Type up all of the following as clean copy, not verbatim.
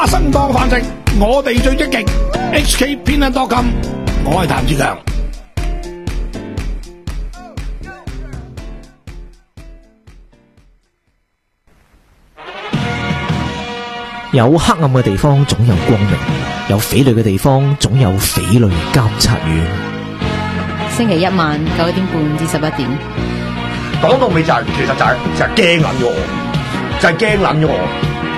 花生當飯食，我哋最積極。HKPN.com， 我係譚志強。 有黑暗嘅地方總有光明，有匪類嘅地方總有匪類監察院。 星期一晚9點半至11點。 講到尾就係、其實就係驚撚咗我，就係驚撚咗我。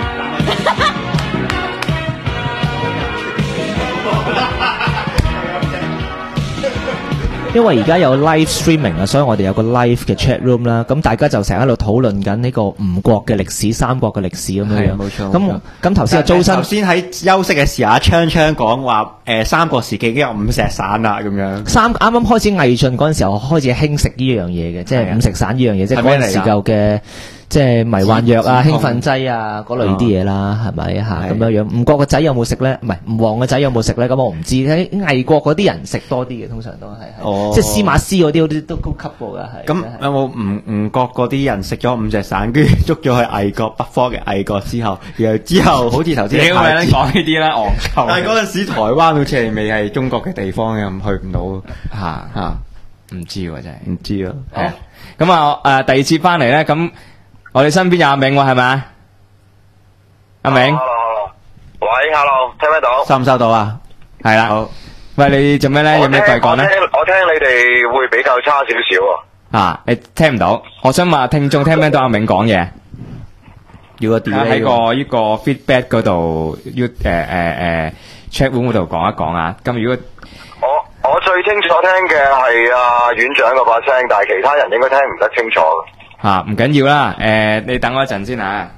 因為而家有 live streaming 啊，所以我哋有個 live 嘅 chat room 啦。咁大家就成日喺度討論緊呢個吳國嘅歷史、三國嘅歷史咁樣樣。 冇錯。 咁頭先阿周生頭先喺休息嘅時候，阿鏘鏘講話三國時期已經有五石散啦咁樣。 啱啱開始魏晉嗰陣時候開始興食呢樣嘢嘅，即係五石散呢樣嘢，即係嗰陣時候嘅。即係迷幻藥啊、興奮劑啊嗰類啲嘢啦，係咪嚇咁樣樣？吳國個仔有冇食咧？唔係吳王個仔有冇食咧？咁我唔知。喺魏國嗰啲人食多啲嘅，通常都係，即係司馬師嗰啲都高級過㗎，係。 咁有冇吳國嗰啲人食咗五石散，跟住捉咗去魏國北方嘅魏國之後，然後之後好似頭先你講呢啲啦，戇鳩。但係嗰陣時台灣好似係未係中國嘅地方嘅，去唔到嚇，唔知喎真係唔知咯。好，咁啊第二次翻嚟咧咁。我哋身邊有阿銘喎，係咪啊？阿銘 ，hello， 喂 ，hello， 聽唔聽到？ 收唔收到啊？係啦，好。喂，你做咩咧？有咩貴講咧？ 我聽你哋會比較差少少啊！你聽唔到？我想問聽眾聽唔聽到阿銘講嘢？要個 delay 喺個呢個 feedback 嗰度，要chat room 嗰度講一講啊！咁如果我最清楚聽嘅係阿院長嗰把聲，但係其他人應該聽唔得清楚。 唔緊要啦，你等我一陣先吓。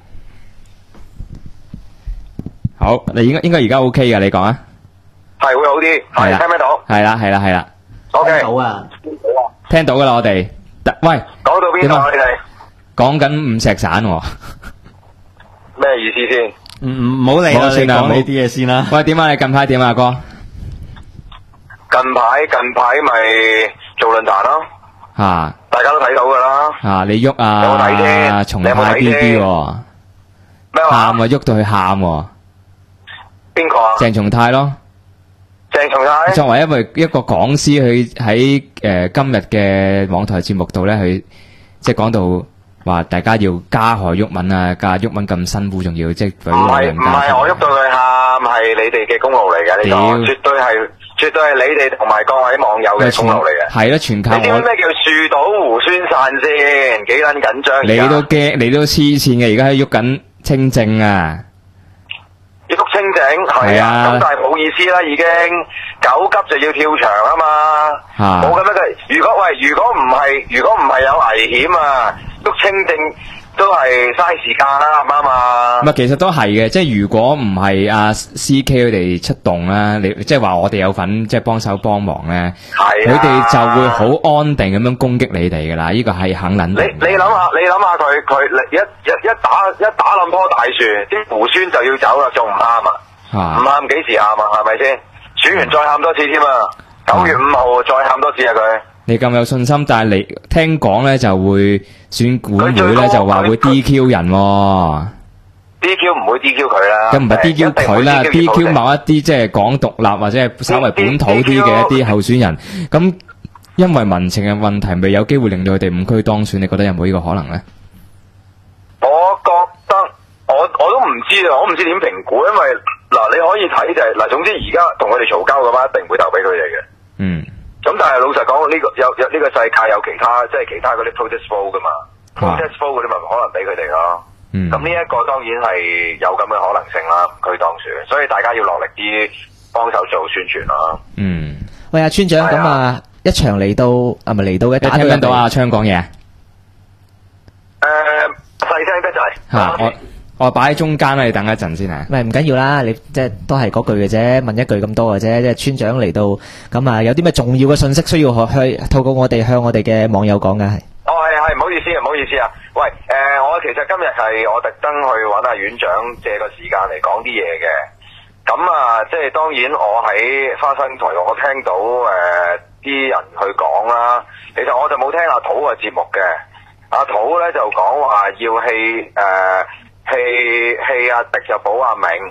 好，你應該而家 OK 噶，你講啊。 係會好啲，係聽唔聽到？ 係啦。 OK。 好啊， 聽到噶啦，我哋。喂， 講到邊度啊？你哋講緊五石散喎。 咩意思先？ 唔好理啦，算啦，講呢啲嘢先啦。喂，點啊？你近排點啊，哥？ 近排咪做論壇咯。大家都睇到噶啦。 你喐啊？ 有冇睇先？ 松蟹 BB 喎。 咩話？ 喊喐到佢喊喎。 邊個啊？ 鄭松泰咯。 鄭松泰。 作為一個講師，佢喺今日嘅網台節目度咧，佢即係講到話大家要加害毓民啊，加毓民咁辛苦，仲要即係俾人家。唔係我喐到佢喊，係你哋嘅功勞嚟嘅呢個，絕對係你哋同埋各位網友嘅功勞嚟嘅。 係咯，全靠我。你知唔知咩叫樹倒猢猻散先？幾撚緊張？ 你都驚，你都黐線嘅，而家喺喐緊清正啊！ 要喐清正係啊，咁但係冇意思啦，已經9急就要跳牆啊嘛，冇咁樣嘅。如果唔係有危險啊，喐清正都係嘥時間啦，啱唔啱啊？ 唔係，其實都係嘅，即係如果唔係阿 CK 佢哋出動啦，你即係話我哋有份即係幫手幫忙咧，佢哋就會好安定咁樣攻擊你哋噶啦，呢個係肯定。 你諗下佢一打冧棵大樹，啲猢猻就要走啦，仲唔喊啊？唔喊幾時喊啊？係咪先？選完再喊多次添啊！9月5號再喊多次啊！佢。你咁有信心，但係你聽講咧就會選管會咧就話會 DQ 人喎。 DQ 唔會 DQ 佢啦。咁唔係 DQ 佢啦，DQ 某一啲即係講獨立或者係稍為本土啲嘅一啲候選人。咁因為民情嘅問題，未有機會令到佢哋5區當選。你覺得有冇呢個可能咧？ 我覺得我都唔知啊，我唔知點評估，因為嗱你可以睇就係嗱，總之而家同佢哋嘈交嘅話，一定會投俾佢哋嘅。咁但係老實講，呢個有呢個世界有其他即係其他嗰啲 protest vote 噶嘛，protest vote 嗰啲咪可能俾佢哋咯。咁呢一個當然係有咁嘅可能性啦，佢當選，所以大家要落力啲幫手做宣傳啦。 喂，阿村長，咁啊，一場嚟到係咪嚟到嘅？打聽唔聽到阿鏘講嘢？ 細聲得滯。 我擺喺中間啦，你等一陣先啊。 唔緊要啦，你即係都係嗰句嘅啫，問一句咁多嘅啫。即係村長嚟到，咁啊有啲咩重要嘅信息需要去透過我哋向我哋嘅網友講嘅係。 係唔好意思啊，喂，我其實今日係我特登去揾阿院長借個時間嚟講啲嘢嘅。咁啊，即係當然我喺花生台我聽到啲人去講啦。其實我就冇聽阿土嘅節目嘅。阿土咧就講話要棄阿迪就保阿銘，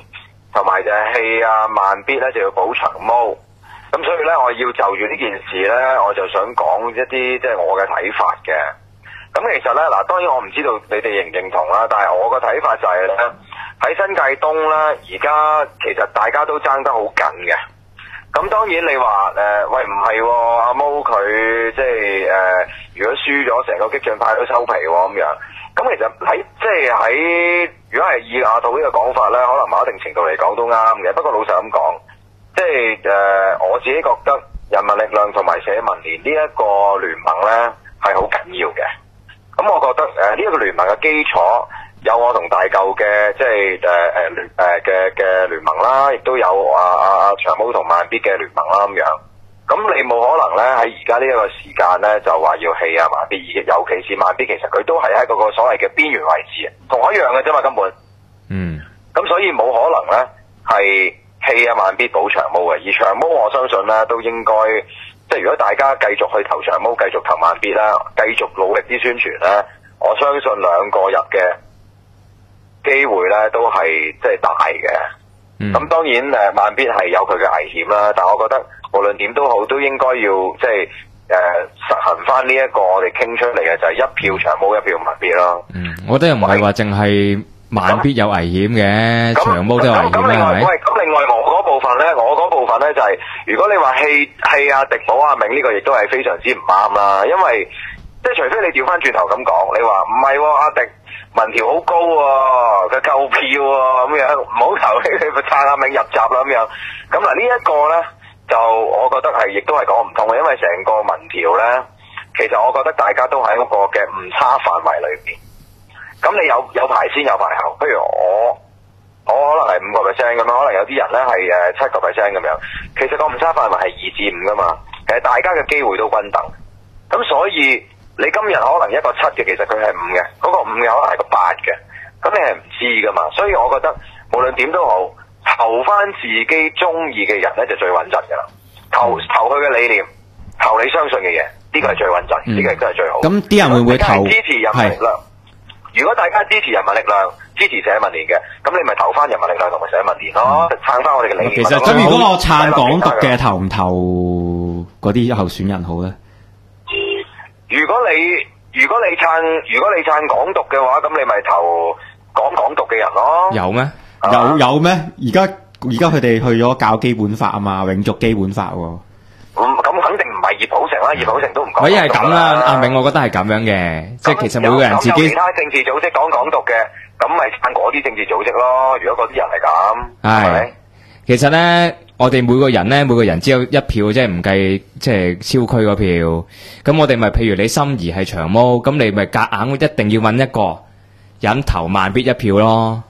同埋就係氣啊慢必咧就要補長毛。咁所以咧，我要就住呢件事咧，我就想講一啲即係我嘅睇法嘅。咁其實咧，嗱，當然我唔知道你哋認唔認同啦，但係我個睇法就係咧，喺新界東咧，而家其實大家都爭得好緊嘅。咁當然你話喂唔係喎，阿毛佢即係如果輸咗，成個激進派都收皮喎咁樣。咁其實喺如果係以阿土呢個講法咧，可能某一定程度嚟講都啱嘅。不過老實咁講，即係我自己覺得人民力量同埋社民連呢一個聯盟咧係好緊要嘅。咁我覺得呢一個聯盟嘅基礎有我同大舊嘅即係嘅聯盟啦，亦都有長毛同慢必嘅聯盟啦咁樣。咁你冇可能咧喺而家呢一個時間咧就話要棄啊慢必，尤其是慢必其實佢都係喺嗰個所謂嘅邊緣位置，同我一樣嘅啫嘛根本。咁所以冇可能咧係棄啊慢必補長毛嘅，而長毛我相信咧都應該即係如果大家繼續去投長毛，繼續投慢必啦，繼續努力啲宣傳咧，我相信兩個入嘅機會咧都係即係大嘅。咁當然慢必係有佢嘅危險啦，但係我覺得無論點都好，都應該要即係實行翻呢一個我哋傾出嚟嘅就係一票長毛一票慢必咯。 我覺得又唔係話淨係慢必有危險嘅，長毛都有危險啦，係咪？ 咁另外我嗰部分咧就係如果你話棄阿迪保阿明呢個亦都係非常之唔啱啦，因為即係除非你調翻轉頭咁講，你話唔係阿迪民調好高喎，佢夠票喎咁樣，唔好投你撐阿明入閘啦咁樣。咁嗱呢一個咧就我覺得係亦都係講唔通嘅，因為成個民調咧，其實我覺得大家都喺嗰個嘅誤差範圍裏邊。咁你有排先有排後，譬如我可能係5%咁樣，可能有啲人咧係7%咁樣。其實個誤差範圍係2至5噶嘛，其實大家嘅機會都均等。咁所以你今日可能一個7嘅，其實佢係5嘅，嗰個5嘅可能係個8嘅，咁你係唔知噶嘛。所以我覺得無論點都好，投翻自己中意嘅人咧就最穩陣噶啦。投佢嘅理念，投你相信嘅嘢，呢個係最穩陣，呢個亦都係最好。 咁啲人會唔會投？ 支持人民力量。如果大家支持人民力量、支持社民連嘅，咁你咪投翻人民力量同埋社民連咯，撐翻我哋嘅理念。 其實咁，如果我撐港獨嘅，投唔投嗰啲候選人好咧？ 如果你撐港獨嘅話，咁你咪投講港獨嘅人咯。 有咩？有咩？而家佢哋去咗教基本法啊嘛，永續基本法喎。 咁肯定唔係葉普成啦，葉普成都唔講。 可以係咁啦，阿明，我覺得係咁樣嘅，即係其實每個人自己。 有其他政治組織講港獨嘅，咁咪撐嗰啲政治組織咯。如果嗰啲人係咁，係咪？ 其實咧，我哋每個人只有一票，即係唔計即係超區嗰票。咁我哋咪譬如你心儀係長毛，咁你咪夾硬一定要揾一個人投慢必一票咯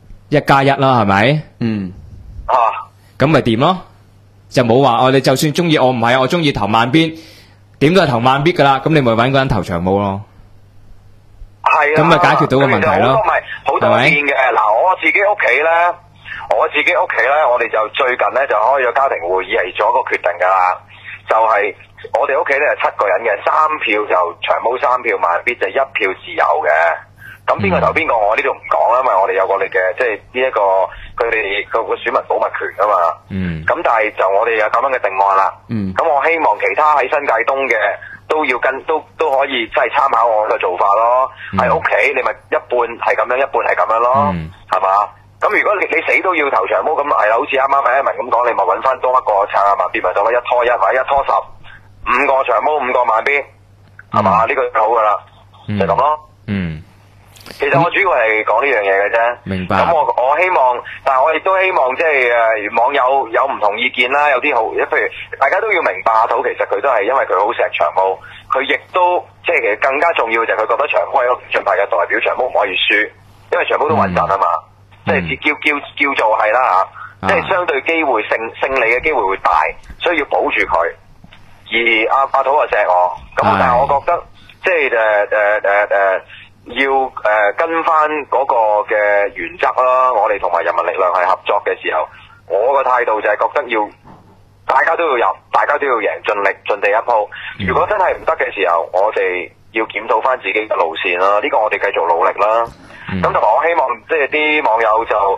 ，1+1啦，係咪？咁咪掂咯。就冇話你就算中意我唔係我中意投慢必，點都係投慢必噶啦。咁你咪揾個人投長毛咯。係啊，咁咪解決到個問題咯。好多變嘅。嗱，我自己屋企咧，我哋就最近咧就開咗家庭會議，係做一個決定噶啦。就係我哋屋企咧係7個人嘅，3票就長毛，3票慢必，就1票自由嘅。咁邊個投邊個，我呢度唔講啦，因為我哋有個你嘅即係呢一個佢哋個選民保密權噶嘛。咁但係就我哋有咁樣嘅定案啦。咁我希望其他喺新界東嘅都要都可以即係參考我嘅做法咯。喺屋企你咪一半係咁樣，一半係咁樣咯，係嘛？咁如果你死都要投長毛，咁係啦，好似啱啱阿文咁講，你咪揾翻多一個撐下慢必，咪就1拖1或者1拖10，5個長毛5個慢必，係嘛？呢個就好噶啦，就咁咯。其實我主要係講呢樣嘢嘅啫。明白。咁我希望，但係我亦都希望即係網友有唔同意見啦，有啲好，譬如大家都要明白阿土其實佢都係因為佢好錫長毛，佢亦都即係其實更加重要就係佢覺得長毛係一個激進派嘅代表，長毛唔可以輸，因為長毛都穩陣啊嘛，即係叫做係啦嚇，即係相對機會勝利嘅機會會大，所以要保住佢。而阿土啊錫我，咁但係我覺得即係要跟翻嗰個嘅原則啦，我哋同埋人民力量係合作嘅時候，我個態度就係覺得要大家都要入，大家都要贏，盡力盡地一鋪。如果真係唔得嘅時候，我哋要檢討翻自己嘅路線啦。呢個我哋繼續努力啦。咁同埋我希望即係啲網友就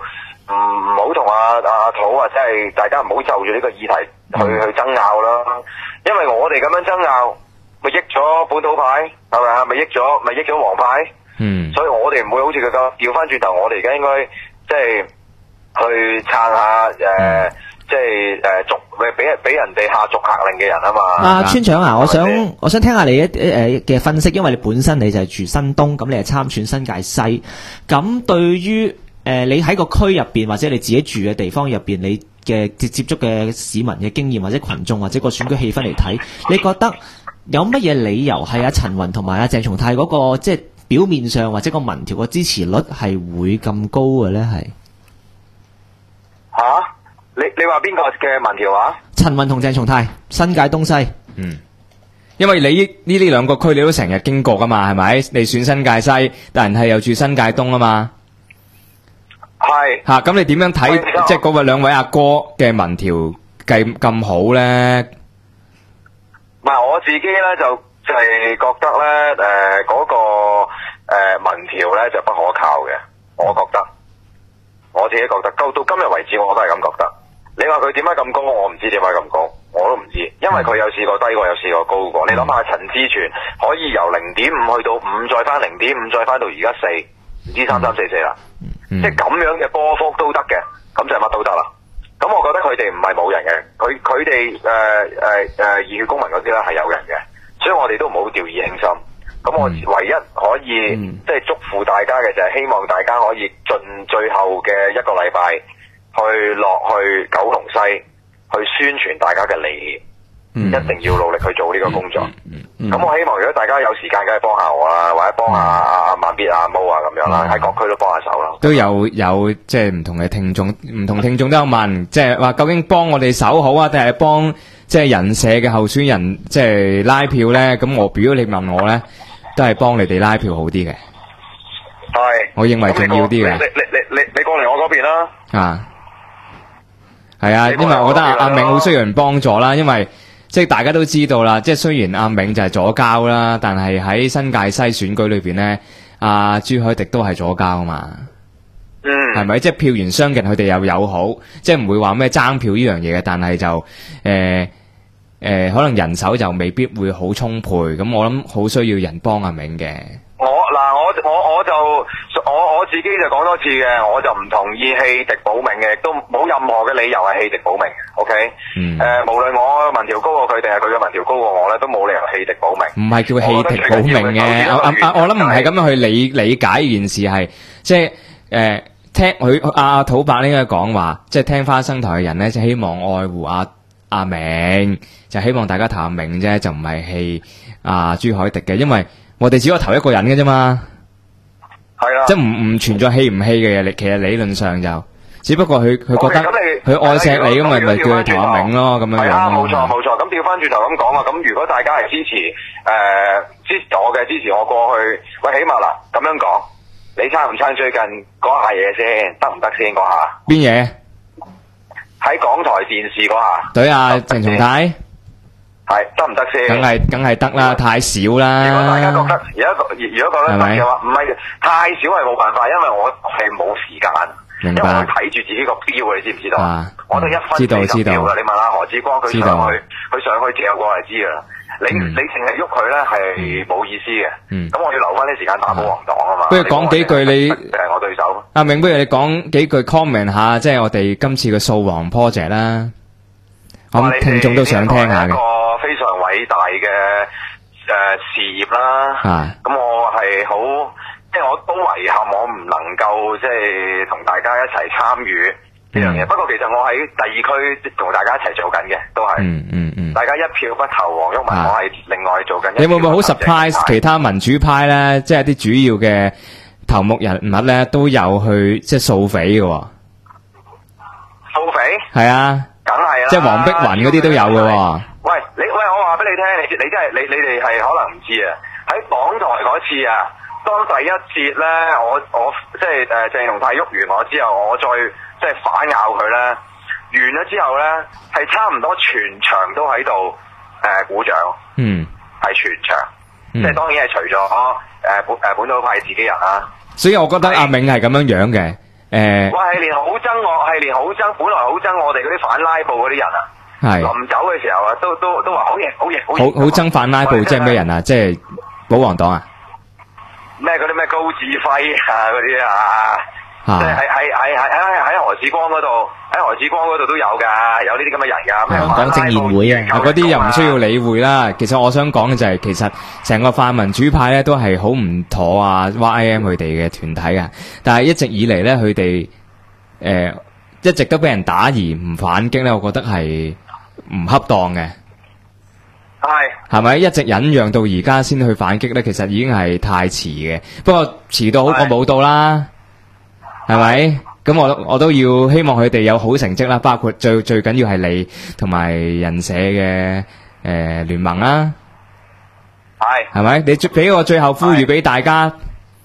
唔好同阿土啊，即係大家唔好就住呢個議題去爭拗啦。因為我哋咁樣爭拗，咪益咗本土派，係咪啊？咪益咗黃派。所以我哋唔會好似佢咁調翻轉頭，我哋而家應該即係去撐下即係逐俾人哋下逐客令嘅人啊嘛。 村長啊，我想聽下你嘅分析，因為你本身你就係住新東，咁你係參選新界西，咁對於你喺個區入邊或者你自己住嘅地方入邊，你嘅接觸嘅市民嘅經驗或者群眾或者個選舉氣氛嚟睇，你覺得有乜嘢理由係阿陳雲同埋阿鄭松泰嗰個即係表面上或者個民調個支持率係會咁高嘅咧？係吓？你話邊個嘅民調啊？ 陳雲同鄭松泰，新界東西。 因為你呢兩個區你都成日經過噶嘛，係咪？你選新界西，但係又住新界東啊嘛。 係吓，咁你點樣睇即係嗰兩位阿哥嘅民調計咁好咧？ 唔係我自己咧就係覺得咧嗰個民調咧就不可靠嘅，我自己覺得到今日為止我都係咁覺得。你話佢點解咁高，我唔知點解咁高，我都唔知，因為佢有試過低過，有試過高過。你諗下陳志全可以由0.5去到5，再翻0.5，再翻到而家4，唔知3344啦。即係咁樣嘅波幅都得嘅，咁就乜都得啦。咁我覺得佢哋唔係冇人嘅，佢哋熱血公民嗰啲咧係有人嘅，所以我哋都唔好掉以輕心。咁我唯一可以即係祝福大家嘅就係希望大家可以盡最後嘅一個禮拜去落去九龍西去宣傳大家嘅利益。一定要努力去做呢個工作。咁我希望如果大家有時間，梗係幫下我啦，或者幫下阿萬必阿毛啊咁樣啦，喺各區都幫下手啦。 都有即係唔同嘅聽眾，唔同聽眾都有問，即係話究竟幫我哋手好啊，定係幫即係人社嘅候選人即係拉票咧？咁我如果你問我咧，都係幫你哋拉票好啲嘅。 係， 我認為重要啲嘅。 你過嚟我嗰邊啦。 係啊，因為我覺得阿銘好需要人幫助啦，因為即係大家都知道啦，即係雖然阿銘就係左膠啦，但係喺新界西選舉裏邊咧，阿朱凱廸都係左膠啊嘛。係咪？即係票源相近，佢哋又友好，即係唔會話咩爭票呢樣嘢嘅。但係就可能人手就未必會好充沛。咁我諗好需要人幫阿銘嘅。我自己就講多次嘅，我就唔同意棄敵保命嘅，亦都冇任何嘅理由係棄敵保命嘅。OK，無論我民調高過佢定係佢嘅民調高過我咧，都冇理由棄敵保命。唔係叫棄敵保命嘅，我諗唔係咁樣去理解呢件事係，即係聽佢阿土伯應該講話，即係聽花生台嘅人咧，就希望愛護阿銘，就希望大家投阿銘啫，就唔係棄阿朱凱廸嘅，因為我哋只可以投一個人嘅啫嘛。 係啦， 即係唔存在棄唔棄嘅嘢，其實理論上就，只不過佢覺得佢愛錫你咁，咪叫佢投阿銘咯，咁樣樣。係啊， 冇錯。咁調翻轉頭咁講啊，咁如果大家係支持我嘅，支持我過去，喂，起碼嗱咁樣講，你撐唔撐最近嗰下嘢先，得唔得先嗰下？ 邊嘢？喺港台電視嗰下。 對啊，鄭松泰。 係得唔得先？ 梗係得啦，太少啦。 如果大家覺得如果覺得得嘅話，唔係太少係冇辦法，因為我係冇時間，因為我睇住自己個標，你知唔知道？我都1分4十秒噶。你問下何志光，佢上去借過嚟知噶啦。你淨係喐佢咧係冇意思嘅。咁我要留翻啲時間打保皇黨啊嘛。不如講幾句你我對手。 阿銘，不如你講幾句 comment 下，即係我哋今次嘅掃黃 project 啦。咁聽眾都想聽下嘅。 非常偉大嘅事業啦，咁我係好，即係我都遺憾我唔能夠即係同大家一齊參與呢樣嘢。不過其實我喺第二區同大家一齊做緊嘅，都係，大家一票不投黃毓民，我係另外做緊。 你會唔會好 surprise 其他民主派咧？即係啲主要嘅頭目人物咧，都有去即係掃匪嘅？ 掃匪？ 係啊， 梗係啦， 即係黃碧雲嗰啲都有嘅。 我話俾你聽，你真係你哋係可能唔知啊！喺港台嗰次啊，當第一節咧，我即係鄭松泰喐完我之後，我再即係反咬佢咧，完咗之後咧，係差唔多全場都喺度鼓掌，係全場，即係當然係除咗本土派自己人啦。 所以我覺得阿銘係咁樣嘅， 係連好憎，本來好憎我哋嗰啲反拉布嗰啲人啊，臨走嘅時候啊，都話好型， 好憎反拉布，即係咩人啊？即係保皇黨啊？ 咩嗰啲咩高志輝啊嗰啲啊？即係喺何志光嗰度都有噶，有呢啲咁嘅人噶。 講政協會啊， 嗰啲又唔需要理會啦。其實我想講嘅就係，其實成個泛民主派咧都係好唔妥啊 YIM 佢哋嘅團體啊。但係一直以嚟咧，佢哋一直都俾人打而唔反擊咧，我覺得係唔恰當嘅。係咪一直忍讓到而家先去反擊咧？其實已經係太遲嘅。不過遲到好過冇到啦。係咪？咁我都要希望佢哋有好成績啦，包括最緊要係你同埋人社嘅聯盟啦。係咪？你俾個最後呼籲俾大家。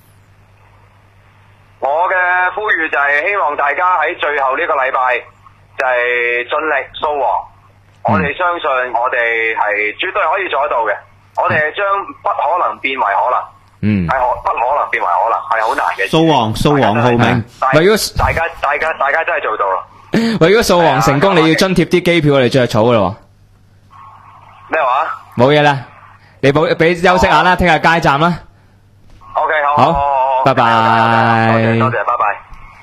我嘅呼籲就係希望大家喺最後呢個禮拜就係盡力掃黃。我哋相信我哋係絕對可以做得到嘅。我哋係將不可能變為可能。係不可能變為可能，係好難嘅。 掃黃浩銘， 如果大家真係做到啦。 喂，如果掃黃成功，你要津貼啲機票，我哋着草噶咯。 咩話？ 冇嘢啦，你俾休息下啦，聽日街站啦。 OK， 好，拜拜。 多謝，拜拜。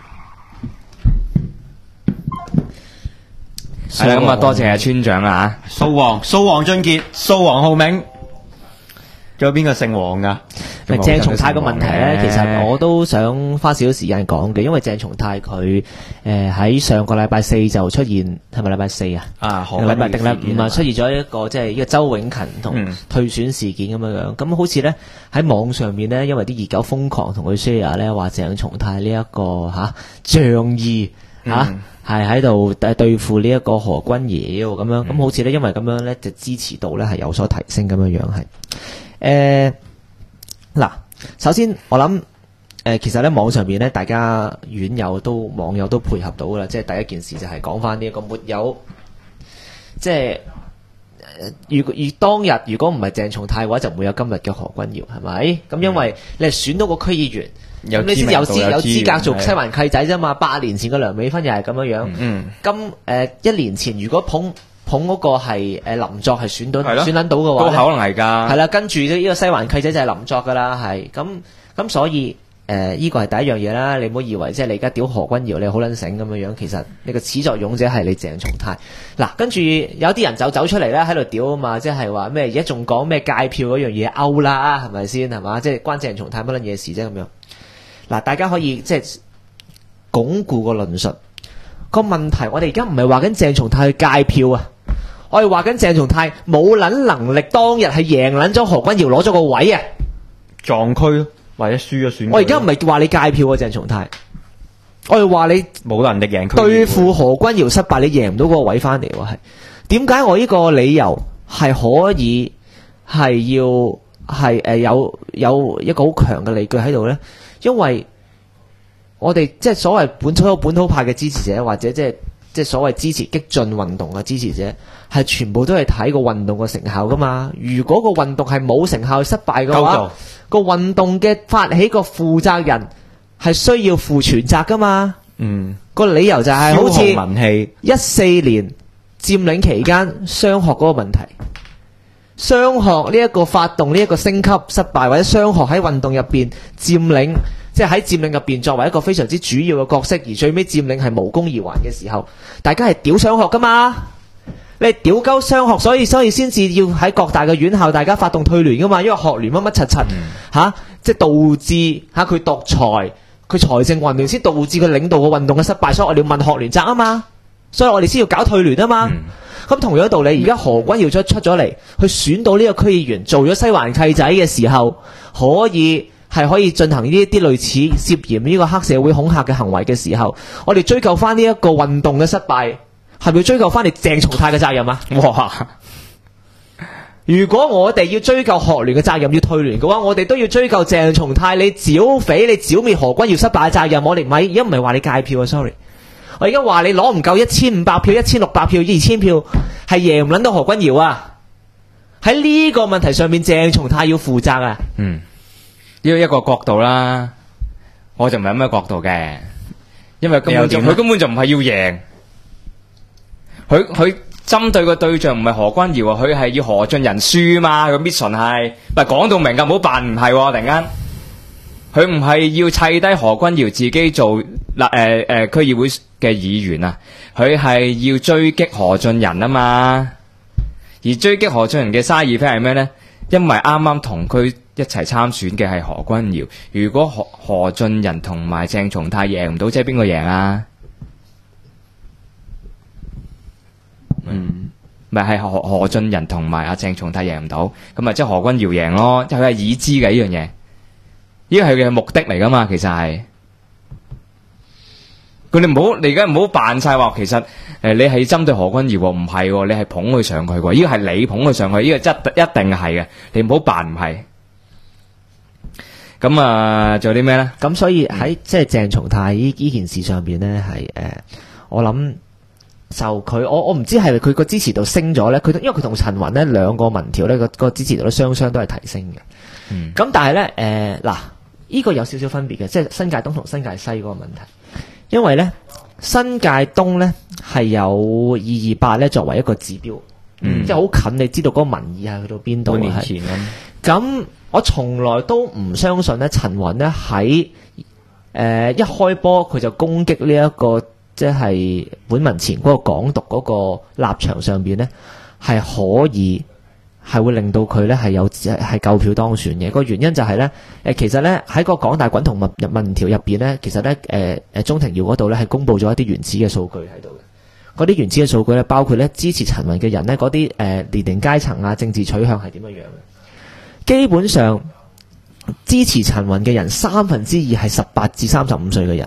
係啦，咁啊，多謝阿村長啦吓。掃黃俊傑，掃黃浩銘。仲有邊個姓黃噶？ 鄭松泰個問題咧，其實我都想花少少時間講嘅，因為鄭松泰佢喺上個禮拜四就出現，係咪禮拜四啊？禮拜定禮五啊，出現咗一個即係呢個周永勤同退選事件咁樣樣。咁好似咧喺網上面咧，因為啲熱狗瘋狂同佢 share 咧，話鄭松泰呢一個仗義係喺度對付呢一個何君堯咁樣。咁好似咧，因為咁樣咧，就支持度咧係有所提升咁樣樣係。嗱，首先我諗，其實咧網上邊咧，大家網友都配合到噶啦，即係第一件事就係講翻呢一個沒有，即係當日如果唔係鄭松泰嘅話，就唔會有今日嘅何君堯，係咪？咁因為你係選到個區議員，咁你先有資格做西環契仔啫嘛。8年前嘅梁美芬又係咁樣樣，咁1年前如果捧嗰個係林作係選撚到嘅話， 都可能係㗎。係啦，跟住呢個西環契仔就係林作㗎啦，係咁所以呢個係第一樣嘢啦。你唔好以為即係你而家屌何君堯你好撚醒咁樣樣，其實你個始作俑者係你鄭松泰。嗱，跟住有啲人就走出嚟咧喺度屌啊嘛，即係話咩而家仲講咩界票嗰樣嘢勾啦，係咪先係嘛？即係關鄭松泰乜撚嘢事啫咁樣。嗱，大家可以即係鞏固個論述。個問題我哋而家唔係話緊鄭松泰去界票啊。我哋話緊鄭松泰冇能力當日係贏撚咗何君堯攞咗個位啊， 撞區咯，或者輸咗選舉。 我而家唔係話你界票啊，鄭松泰，我哋話你冇能力贏區，對付何君堯失敗，你贏唔到嗰個位翻嚟喎。係點解我呢個理由係可以係有一個好強嘅理據喺度咧？因為我哋即係所謂本土派嘅支持者，或者即係所謂支持激進運動嘅支持者，係全部都係睇個運動嘅成效噶嘛。如果個運動係冇成效失敗嘅話，個運動嘅發起個負責人係需要負全責噶嘛。個理由就係好似14年佔領期間雙學嗰個問題，雙學呢一個發動呢一個升級失敗，或者雙學喺運動入邊佔領。即係喺佔領入邊作為一個非常之主要嘅角色，而最尾佔領係無功而還嘅時候，大家係屌雙學噶嘛？你係屌鳩雙學，所以先至要喺各大嘅院校大家發動退聯噶嘛？因為學聯乜柒即係導致佢獨裁，佢財政混亂，先導致佢領導嘅運動嘅失敗，所以我哋要問學聯責啊嘛，所以我哋先要搞退聯啊嘛。咁同樣道理，而家何君堯出咗嚟去選到呢個區議員，做咗西環契仔嘅時候，可以進行呢啲類似涉嫌呢個黑社會恐嚇嘅行為嘅時候，我哋追究翻呢一個運動嘅失敗，係咪要追究翻你鄭松泰嘅責任啊？哇！如果我哋要追究學聯嘅責任，要退聯嘅話，我哋都要追究鄭松泰你剿匪、你剿滅何君堯失敗嘅責任。我哋而家唔係話你界票啊 ，sorry， 我而家話你攞唔夠1500票、1600票、2000票，係贏唔撚到何君堯啊！喺呢個問題上面，鄭松泰要負責啊！ 呢一個角度啦，我就唔係咁嘅角度嘅， 因為佢根本就唔係要贏，佢針對個對象唔係何君堯啊，佢係要何俊仁輸嘛，個 mission 係，唔係講到明噶，唔好扮唔係，突然間，佢唔係要砌低何君堯自己做區議會嘅議員啊，佢係要追擊何俊仁啊嘛，而追擊何俊仁嘅 side effect 係咩呢？因為啱啱同佢一齊參選嘅係何君堯，如果何俊仁同埋鄭松泰贏唔到，即係邊個贏啊？咪係何俊仁同埋阿鄭松泰贏唔到，咁咪即係何君堯贏咯，即係佢係已知嘅呢樣嘢，呢個係佢嘅目的嚟噶嘛，其實係。你而家唔好扮晒話，其實你係針對何君堯，唔係，你係捧佢上去喎，呢個係你捧佢上去，呢個一定係嘅，你唔好扮唔係。咁啊，仲有啲咩咧？ 咁所以喺即係鄭松泰呢件事上邊咧，係我諗就佢我唔知係咪佢個支持度升咗咧？因為佢同陳雲咧兩個民調咧個支持度咧雙都係提升嘅。咁但係咧嗱，呢個有少少分別嘅，即係新界東同新界西嗰個問題。因為咧新界東咧係有228咧作為一個指標，即係好近，你知道嗰個民意係去到邊度。半年前咁，我從來都唔相信咧陳雲咧喺一開波佢就攻擊呢一個即係本民前嗰個港獨嗰個立場上邊咧係可以係會令到佢咧係夠票當選嘅。個原因就係咧其實咧喺個港大滾同民調入邊咧，其實咧鍾庭耀嗰度咧係公布咗一啲原始嘅數據喺度嘅。嗰啲原始嘅數據咧包括咧支持陳雲嘅人咧嗰啲年齡階層啊、政治取向係點樣樣嘅。基本上支持陳雲嘅人2/3係18至35歲嘅人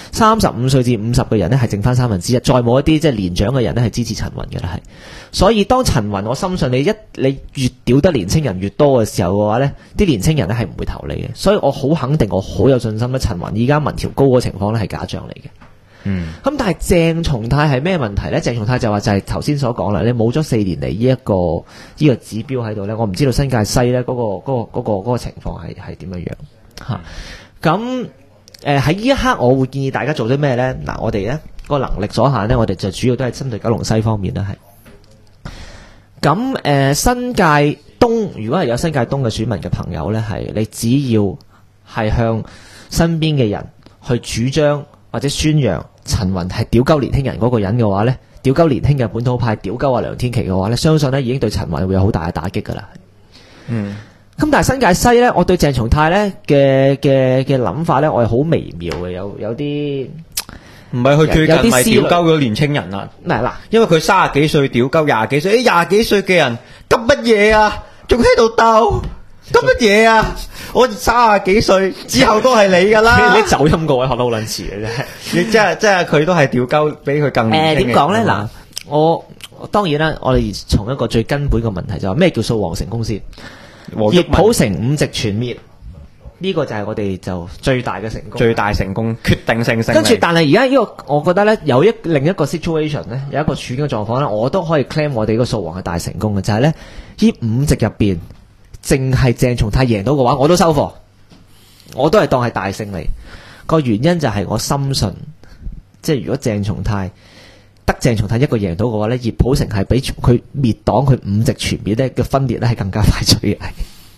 ，35歲至50嘅人呢係剩翻1/3，再冇一啲即係年長嘅人呢係支持陳雲嘅啦，係。所以當陳雲，我深信你越屌得年青人越多嘅時候嘅話呢，啲年青人呢係唔會投你嘅。所以我好肯定，我好有信心咧，陳雲依家民調高嘅情況呢係假象嚟嘅。咁但係鄭松泰係咩問題呢？鄭松泰就話就係頭先所講啦，你冇咗4年嚟呢個指標喺度呢，我唔知道新界西呢嗰個情況係點樣樣嚇。咁喺呢一刻，我會建議大家做啲咩呢？嗱，我哋呢個能力所限呢，我哋就主要都係針對九龍西方面啦，係。咁新界東，如果係有新界東嘅選民嘅朋友呢，係你只要係向身邊嘅人去主張或者宣揚陳雲係屌鳩年輕人嗰個人嘅話呢，屌鳩年輕嘅本土派，屌鳩阿梁天琦嘅話呢，相信呢已經對陳雲會有好大嘅打擊噶啦。咁但係新界西呢，我對鄭松泰呢嘅諗法呢，我係好微妙嘅，有啲唔係佢最近咪屌鳩咗年青人啦。嗱，因為佢30幾歲屌鳩20幾歲，20幾歲嘅人急乜嘢啊？仲喺度鬥急乜嘢啊？我30幾歲之後都係你噶啦。 你走音個位學得好撚遲嘅啫。 你即係佢都係屌鳩，比佢更年輕嘅。 點講咧？嗱，我當然啦，我哋從一個最根本嘅問題就係咩叫掃黃成功先？葉普成5席全滅，呢個就係我哋就最大嘅成功， 最大成功，決定性勝利。 跟住，但係而家呢個，我覺得咧有另一個 situation 咧，有一個處境嘅狀況咧，我都可以 claim 我哋呢個掃黃係大成功嘅，就係咧呢5席入邊，淨係鄭松泰贏到嘅話，我都收貨，我都係當係大勝利。個原因就係我深信，即係如果鄭松泰一個贏到嘅話咧，葉普成係比佢滅黨佢5席全滅咧嘅分裂咧係更加快脆嘅。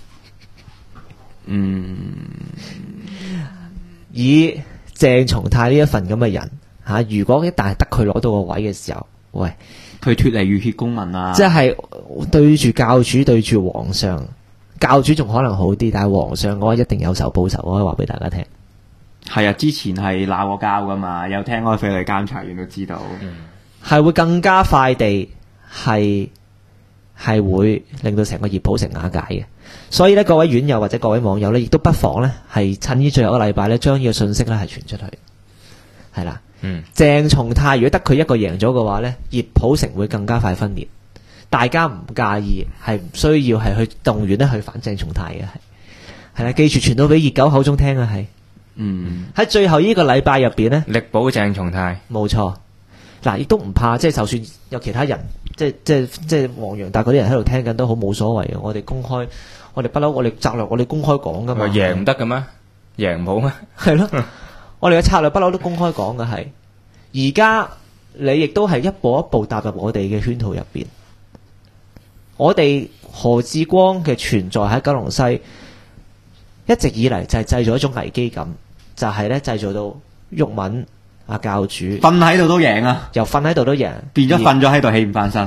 以鄭松泰呢一份咁嘅人吓，如果一旦係得佢攞到個位嘅時候，喂， 佢脫離浴血公民啊！ 即係對住教主對住皇上，教主仲可能好啲，但係皇上嘅話一定有仇報仇，我可以話俾大家聽。 係啊，之前係鬧過交噶嘛，有聽開菲律監察員都知道， 係會更加快地係會令到成個葉普成瓦解嘅。所以咧，各位院友或者各位網友咧，亦都不妨咧係趁呢最後一個禮拜咧，將呢個信息咧係傳出去，係啦。鄭松泰如果得佢一個贏咗嘅話咧，葉普成會更加快分裂。大家唔介意，係唔需要係去動員咧去反鄭松泰嘅，係啦。記住傳到俾熱狗口中聽啊，係。喺最後呢個禮拜入邊咧， 力保鄭松泰， 冇錯。嗱，亦都唔怕，即係就算有其他人，即係黃洋達嗰啲人喺度聽緊都好冇所謂嘅。我哋公開，我哋不嬲，我哋策略，我哋公開講噶嘛。 贏唔得嘅咩？贏唔好咩？ 係咯， 我哋嘅策略不嬲都公開講嘅係，而家你亦都係一步一步踏入我哋嘅圈套入邊。我哋何志光嘅存在喺九龍西，一直以嚟就係製造一種危機感，就係咧製造到毓民教主瞓喺度都贏啊， 又瞓喺度都贏， 變咗瞓咗喺度起唔翻身。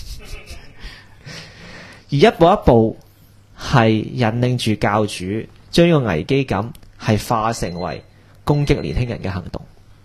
而一步一步係引領住教主將呢個危機感係化成為攻擊年輕人嘅行動，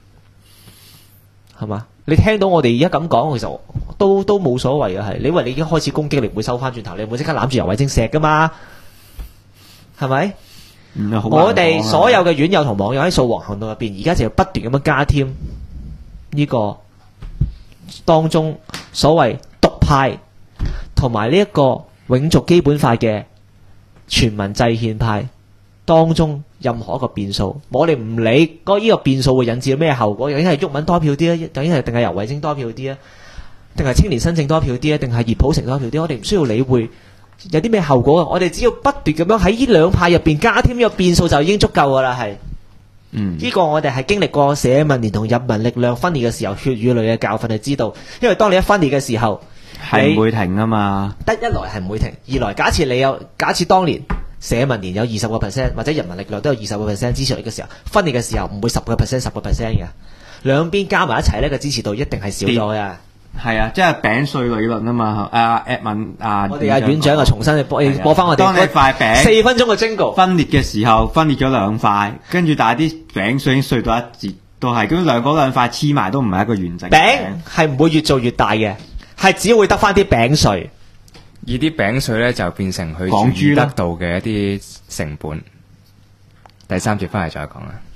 係嘛？你聽到我哋而家咁講，其實都冇所謂嘅，係你以為你已經開始攻擊，你唔會收翻轉頭，你唔會即刻攬住游蕙禎錫噶嘛？係咪？我哋所有嘅院友同網友喺掃黃行動入邊，而家就要不斷咁樣加添呢個當中所謂獨派同埋呢一個永續基本法嘅全民制憲派當中任何一個變數，我哋唔理嗰呢個變數會引致咩後果，究竟係毓民多票啲啊，究竟係定係游蕙禎多票啲啊，定係青年新政多票啲啊，定係葉普成多票啲？我哋唔需要理會有啲咩後果啊！我哋只要不斷咁樣喺呢兩派入邊加添呢個變數就已經足夠噶啦，係。呢個我哋係經歷過社民連同人民力量分裂嘅時候血與淚嘅教訓，就知道。因為當你一分裂嘅時候， 係唔會停啊嘛。 一來係唔會停，二來假設當年社民連有20%或者人民力量都有20%支持你嘅時候，分裂嘅時候唔會10%嘅，兩邊加埋一齊呢個支持度一定係少咗嘅。 係啊，即係餅碎理論啊嘛。Edmond 我哋院長就重新播翻我哋當你塊餅 4分鐘嘅 jingle 分裂嘅時候，分裂咗兩塊，跟住但係啲餅碎已經碎到一截，都係咁兩塊黐埋都唔係一個完整餅，係唔會越做越大嘅，係只會得翻啲餅碎， 而啲餅碎咧就變成佢得到嘅一啲成本。第三節翻嚟再講啦。